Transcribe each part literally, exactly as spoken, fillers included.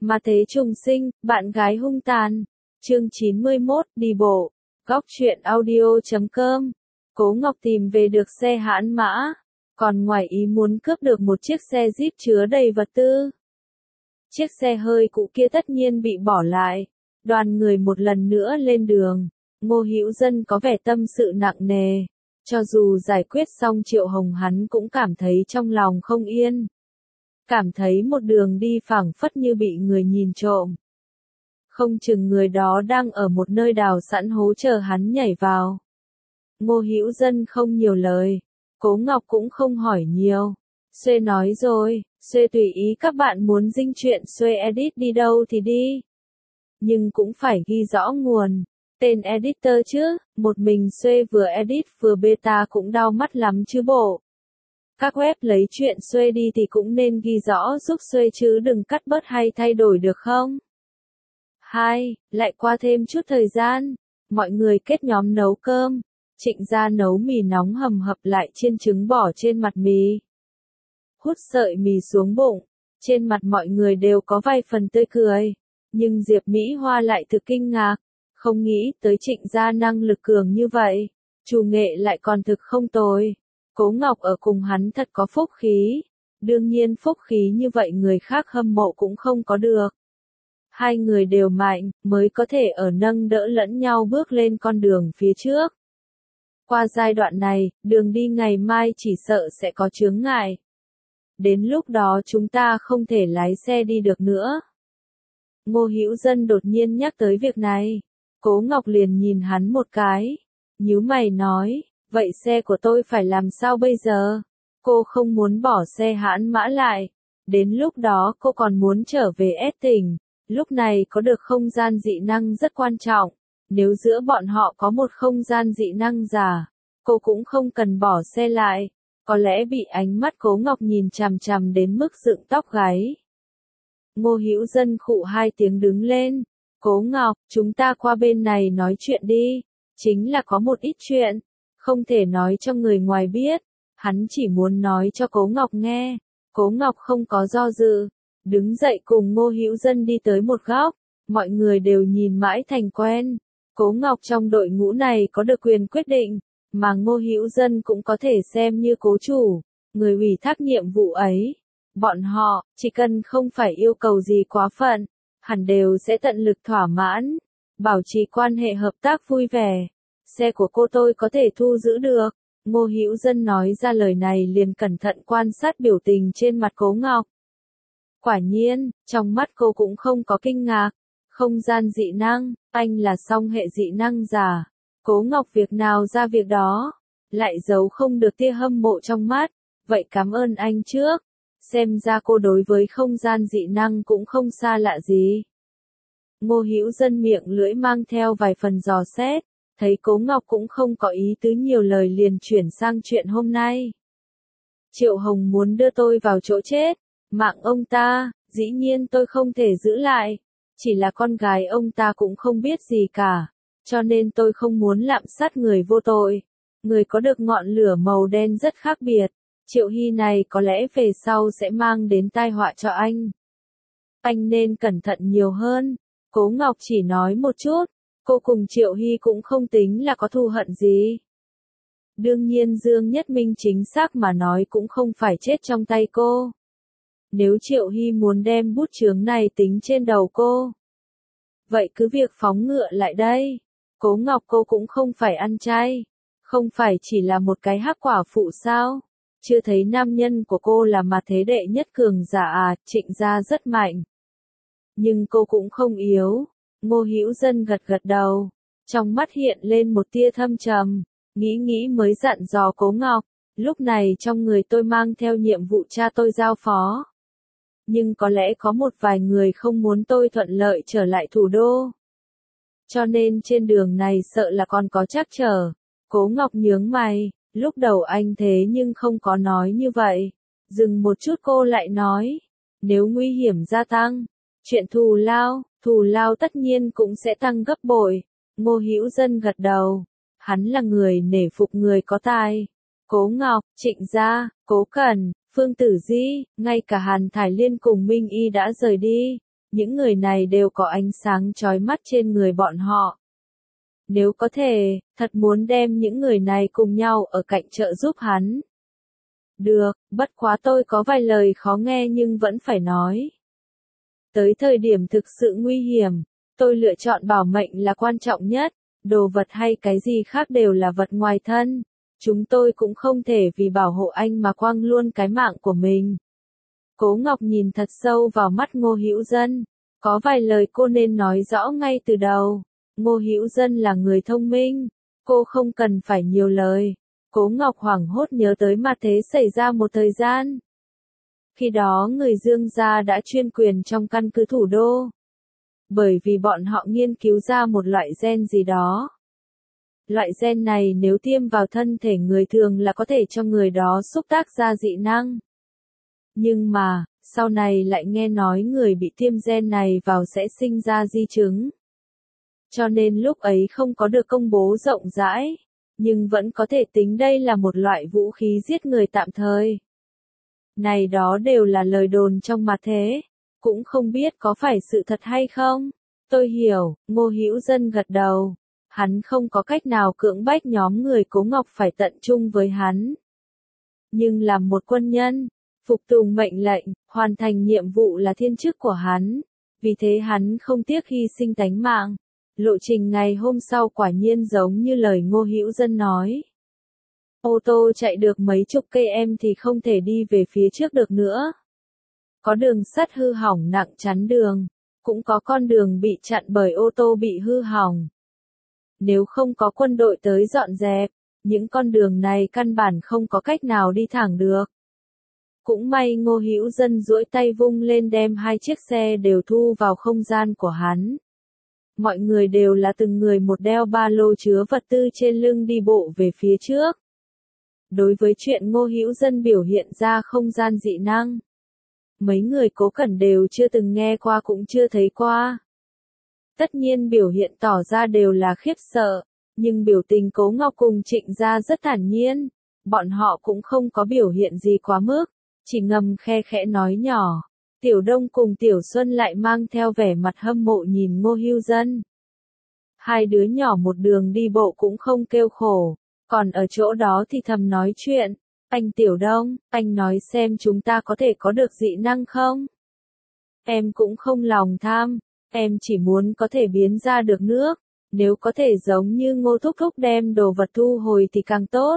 Mà thế trùng sinh, bạn gái hung tàn. Chương chín mươi mốt, đi bộ. Góc truyện audio chấm com. Cố Ngọc tìm về được xe hãn mã, còn ngoài ý muốn cướp được một chiếc xe Jeep chứa đầy vật tư. Chiếc xe hơi cũ kia tất nhiên bị bỏ lại. Đoàn người một lần nữa lên đường. Ngô Hữu Dân có vẻ tâm sự nặng nề. Cho dù giải quyết xong Triệu Hồng hắn cũng cảm thấy trong lòng không yên. Cảm thấy một đường đi phảng phất như bị người nhìn trộm. Không chừng người đó đang ở một nơi đào sẵn hố chờ hắn nhảy vào. Ngô Hữu Dân không nhiều lời. Cố Ngọc cũng không hỏi nhiều. Xuê nói rồi, Xuê tùy ý các bạn muốn dinh chuyện Xuê edit đi đâu thì đi. Nhưng cũng phải ghi rõ nguồn. Tên editor chứ, một mình Xuê vừa edit vừa beta cũng đau mắt lắm chứ bộ. Các web lấy chuyện Xuê đi thì cũng nên ghi rõ giúp Xuê chứ đừng cắt bớt hay thay đổi được không? Hai, lại qua thêm chút thời gian, mọi người kết nhóm nấu cơm. Trịnh gia nấu mì nóng hầm hập lại chiên trứng bỏ trên mặt mì. Hút sợi mì xuống bụng, trên mặt mọi người đều có vài phần tươi cười. Nhưng Diệp Mỹ Hoa lại thực kinh ngạc, không nghĩ tới Trịnh gia năng lực cường như vậy. Chủ nghệ lại còn thực không tồi. Cố Ngọc ở cùng hắn thật có phúc khí. Đương nhiên phúc khí như vậy người khác hâm mộ cũng không có được. Hai người đều mạnh, mới có thể ở nâng đỡ lẫn nhau bước lên con đường phía trước. Qua giai đoạn này, đường đi ngày mai chỉ sợ sẽ có chướng ngại. Đến lúc đó chúng ta không thể lái xe đi được nữa. Ngô Hữu Dân đột nhiên nhắc tới việc này. Cố Ngọc liền nhìn hắn một cái. Nhíu mày nói, vậy xe của tôi phải làm sao bây giờ? Cô không muốn bỏ xe hãn mã lại. Đến lúc đó cô còn muốn trở về S tỉnh. Lúc này có được không gian dị năng rất quan trọng. Nếu giữa bọn họ có một không gian dị năng giả, cô cũng không cần bỏ xe lại. Có lẽ bị ánh mắt Cố Ngọc nhìn chằm chằm đến mức dựng tóc gáy. Ngô Hữu Dân khụ hai tiếng đứng lên. Cố Ngọc, chúng ta qua bên này nói chuyện đi. Chính là có một ít chuyện, không thể nói cho người ngoài biết. Hắn chỉ muốn nói cho Cố Ngọc nghe. Cố Ngọc không có do dự. Đứng dậy cùng Ngô Hữu Dân đi tới một góc. Mọi người đều nhìn mãi thành quen. Cố Ngọc trong đội ngũ này có được quyền quyết định, mà Ngô Hữu Dân cũng có thể xem như cố chủ, người ủy thác nhiệm vụ ấy. Bọn họ, chỉ cần không phải yêu cầu gì quá phận, hẳn đều sẽ tận lực thỏa mãn, bảo trì quan hệ hợp tác vui vẻ. Xe của cô tôi có thể thu giữ được. Ngô Hữu Dân nói ra lời này liền cẩn thận quan sát biểu tình trên mặt Cố Ngọc. Quả nhiên, trong mắt cô cũng không có kinh ngạc. Không gian dị năng, anh là song hệ dị năng giả. Cố Ngọc việc nào ra việc đó, lại giấu không được tia hâm mộ trong mắt. Vậy cảm ơn anh trước. Xem ra cô đối với không gian dị năng cũng không xa lạ gì. Ngô Hữu Dân miệng lưỡi mang theo vài phần dò xét, thấy Cố Ngọc cũng không có ý tứ nhiều lời liền chuyển sang chuyện hôm nay. Triệu Hồng muốn đưa tôi vào chỗ chết, mạng ông ta, dĩ nhiên tôi không thể giữ lại. Chỉ là con gái ông ta cũng không biết gì cả, cho nên tôi không muốn lạm sát người vô tội. Người có được ngọn lửa màu đen rất khác biệt. Triệu Hy này có lẽ về sau sẽ mang đến tai họa cho anh. Anh nên cẩn thận nhiều hơn. Cố Ngọc chỉ nói một chút, cô cùng Triệu Hy cũng không tính là có thù hận gì. Đương nhiên Dương Nhất Minh chính xác mà nói cũng không phải chết trong tay cô. Nếu Triệu Hy muốn đem bút chướng này tính trên đầu cô, vậy cứ việc phóng ngựa lại đây. Cố Ngọc cô cũng không phải ăn chay, không phải chỉ là một cái hắc quả phụ sao? Chưa thấy nam nhân của cô là mà thế đệ nhất cường giả à? Trịnh gia rất mạnh, nhưng cô cũng không yếu. Ngô Hữu Dân gật gật đầu, trong mắt hiện lên một tia thâm trầm, nghĩ nghĩ mới dặn dò Cố Ngọc, lúc này trong người tôi mang theo nhiệm vụ cha tôi giao phó. Nhưng có lẽ có một vài người không muốn tôi thuận lợi trở lại thủ đô. Cho nên trên đường này sợ là còn có trắc trở. Cố Ngọc nhướng mày, lúc đầu anh thế nhưng không có nói như vậy. Dừng một chút cô lại nói, nếu nguy hiểm gia tăng, chuyện thù lao, thù lao tất nhiên cũng sẽ tăng gấp bội. Ngô Hữu Dân gật đầu, hắn là người nể phục người có tài. Cố Ngọc, Trịnh gia, Cố Cẩn, Phương Tử Di, ngay cả Hàn Thải Liên cùng Minh Y đã rời đi. những người này đều có ánh sáng chói mắt trên người bọn họ. Nếu có thể, thật muốn đem những người này cùng nhau ở cạnh trợ giúp hắn. Được, bất quá tôi có vài lời khó nghe nhưng vẫn phải nói. Tới thời điểm thực sự nguy hiểm, tôi lựa chọn bảo mệnh là quan trọng nhất, đồ vật hay cái gì khác đều là vật ngoài thân. Chúng tôi cũng không thể vì bảo hộ anh mà quăng luôn cái mạng của mình. Cố Ngọc nhìn thật sâu vào mắt Ngô Hữu Dân. Có vài lời cô nên nói rõ ngay từ đầu. Ngô Hữu Dân là người thông minh. Cô không cần phải nhiều lời. Cố Ngọc hoảng hốt nhớ tới mặt thế xảy ra một thời gian. Khi đó người Dương gia đã chuyên quyền trong căn cứ thủ đô. Bởi vì bọn họ nghiên cứu ra một loại gen gì đó. Loại gen này nếu tiêm vào thân thể người thường là có thể cho người đó xúc tác ra dị năng. Nhưng mà, sau này lại nghe nói người bị tiêm gen này vào sẽ sinh ra di chứng. Cho nên lúc ấy không có được công bố rộng rãi, nhưng vẫn có thể tính đây là một loại vũ khí giết người tạm thời. Này đó đều là lời đồn trong mặt thế, cũng không biết có phải sự thật hay không. Tôi hiểu, Ngô Hữu Dân gật đầu. Hắn không có cách nào cưỡng bách nhóm người Cố Ngọc phải tận trung với hắn. Nhưng làm một quân nhân, phục tùng mệnh lệnh, hoàn thành nhiệm vụ là thiên chức của hắn. Vì thế hắn không tiếc hy sinh tánh mạng. Lộ trình ngày hôm sau quả nhiên giống như lời Ngô Hữu Dân nói. Ô tô chạy được mấy chục cây em thì không thể đi về phía trước được nữa. Có đường sắt hư hỏng nặng chắn đường, cũng có con đường bị chặn bởi ô tô bị hư hỏng. Nếu không có quân đội tới dọn dẹp, những con đường này căn bản không có cách nào đi thẳng được. Cũng may Ngô Hữu Dân duỗi tay vung lên đem hai chiếc xe đều thu vào không gian của hắn. Mọi người đều là từng người một đeo ba lô chứa vật tư trên lưng đi bộ về phía trước. Đối với chuyện Ngô Hữu Dân biểu hiện ra không gian dị năng, mấy người Cố Cẩn đều chưa từng nghe qua cũng chưa thấy qua. Tất nhiên biểu hiện tỏ ra đều là khiếp sợ, nhưng biểu tình Cố Ngọc cùng Trịnh Gia rất thản nhiên, bọn họ cũng không có biểu hiện gì quá mức, chỉ ngầm khe khẽ nói nhỏ. Tiểu Đông cùng Tiểu Xuân lại mang theo vẻ mặt hâm mộ nhìn Ngô Hữu Dân. Hai đứa nhỏ một đường đi bộ cũng không kêu khổ, còn ở chỗ đó thì thầm nói chuyện. Anh Tiểu Đông, anh nói xem chúng ta có thể có được dị năng không? Em cũng không lòng tham, em chỉ muốn có thể biến ra được nước, nếu có thể giống như Ngô Thúc Thúc đem đồ vật thu hồi thì càng tốt.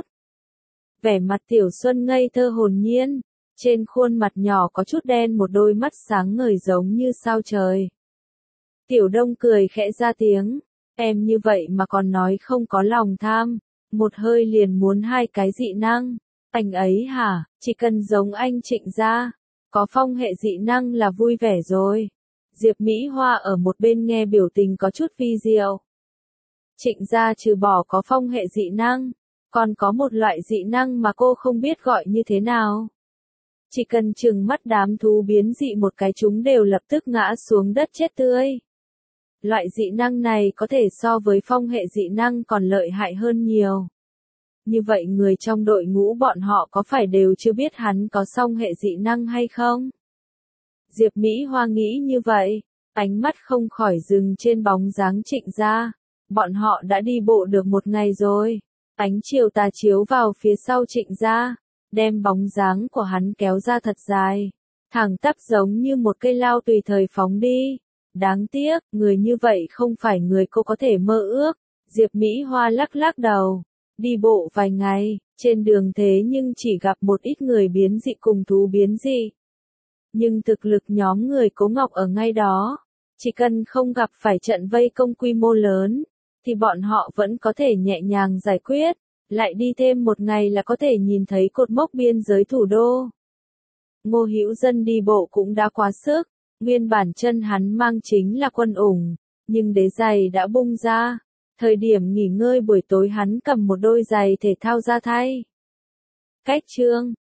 Vẻ mặt Tiểu Xuân ngây thơ hồn nhiên, trên khuôn mặt nhỏ có chút đen một đôi mắt sáng ngời giống như sao trời. Tiểu Đông cười khẽ ra tiếng, em như vậy mà còn nói không có lòng tham, một hơi liền muốn hai cái dị năng. Anh ấy hả, chỉ cần giống anh Trịnh Gia, có phong hệ dị năng là vui vẻ rồi. Diệp Mỹ Hoa ở một bên nghe biểu tình có chút vi diệu. Trịnh Gia trừ bỏ có phong hệ dị năng, còn có một loại dị năng mà cô không biết gọi như thế nào. Chỉ cần chừng mắt đám thú biến dị một cái chúng đều lập tức ngã xuống đất chết tươi. Loại dị năng này có thể so với phong hệ dị năng còn lợi hại hơn nhiều. Như vậy người trong đội ngũ bọn họ có phải đều chưa biết hắn có song hệ dị năng hay không? Diệp Mỹ Hoa nghĩ như vậy, ánh mắt không khỏi dừng trên bóng dáng Trịnh Gia. Bọn họ đã đi bộ được một ngày rồi. Ánh chiều tà chiếu vào phía sau Trịnh Gia, đem bóng dáng của hắn kéo ra thật dài, thẳng tắp giống như một cây lao tùy thời phóng đi. Đáng tiếc, người như vậy không phải người cô có thể mơ ước. Diệp Mỹ Hoa lắc lắc đầu. Đi bộ vài ngày, trên đường thế nhưng chỉ gặp một ít người biến dị cùng thú biến dị. Nhưng thực lực nhóm người Cố Ngọc ở ngay đó, chỉ cần không gặp phải trận vây công quy mô lớn, thì bọn họ vẫn có thể nhẹ nhàng giải quyết, lại đi thêm một ngày là có thể nhìn thấy cột mốc biên giới thủ đô. Ngô Hữu Dân đi bộ cũng đã quá sức, nguyên bản chân hắn mang chính là quân ủng, nhưng đế giày đã bung ra. Thời điểm nghỉ ngơi buổi tối hắn cầm một đôi giày thể thao ra thay. Cách chương